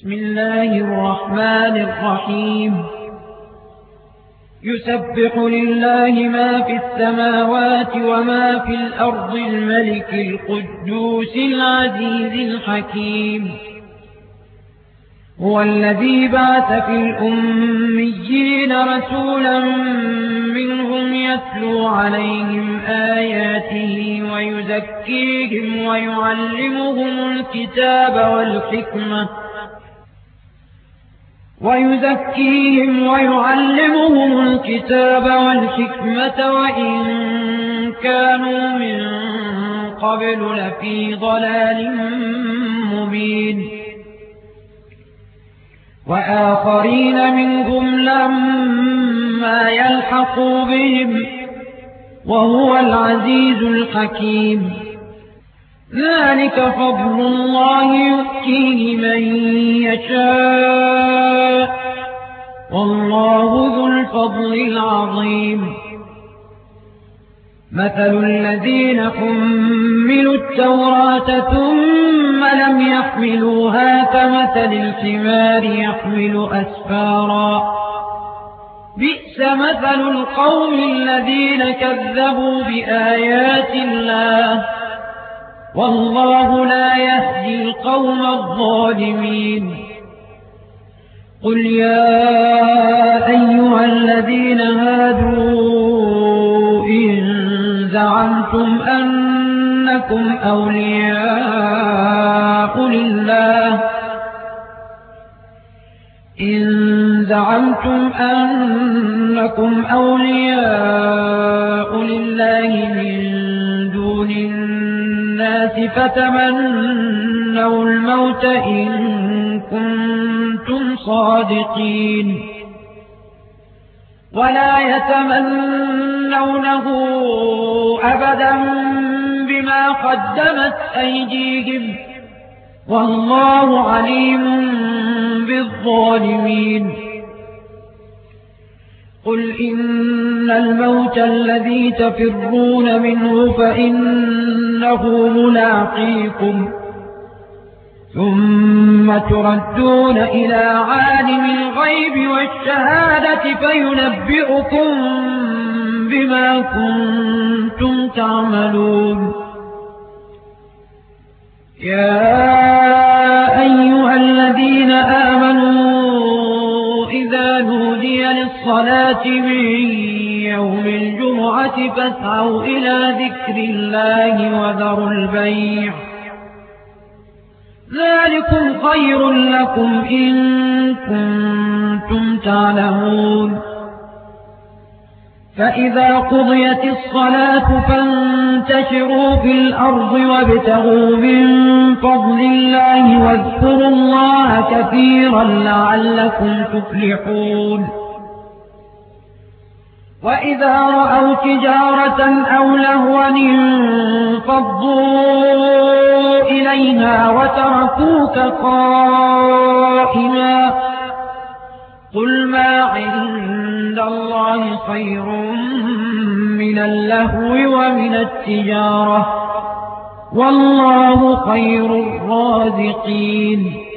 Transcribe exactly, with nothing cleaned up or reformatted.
بسم الله الرحمن الرحيم يسبح لله ما في السماوات وما في الأرض الملك القدوس العزيز الحكيم هو الذي بعث في الأميين رسولا منهم يتلو عليهم آياته ويزكيهم ويعلمهم الكتاب والحكمة ويزكيهم ويعلمهم الكتاب والحكمة وإن كانوا من قبل لفي ضلال مبين وآخرين منهم لما يلحقوا بهم وهو العزيز الحكيم ذلك فضل الله يؤتيه من يشاء والله ذو الفضل العظيم مثل الذين حملوا التوراة ثم لم يحملوها كمثل الحمار يحمل أسفارا بئس مثل القوم الذين كذبوا بآيات الله والله لا يهدي القوم الظالمين قل يا أيها الذين هادوا إن زعمتم أنكم أولياء لله إن زعمتم أنكم أولياء لله من دون الناس فتمنوا الموت إن كنتم صادقين ولا يتمنونه أبدا بما قدمت أيديهم والله عليم بالظالمين قل إن الموت الذي تفرون منه فإنه ملاقيكم ثم تردون إلى عالم الغيب والشهادة فينبئكم بما كنتم تعملون يا أيها الذين آمنوا إذا نودي للصلاة من يوم الجمعة فاسعوا إلى ذكر الله وذروا البيع ذلكم خير لكم إن كنتم تعلمون فإذا قضيت الصلاة فانتشروا في الأرض وابتغوا من فضل الله واذكروا الله كثيرا لعلكم تفلحون وإذا رأوا تجارة أو لهوا انفضوا إليها وتركوك قائما قل ما عند الله خير من اللهو ومن التجارة والله خير الرازقين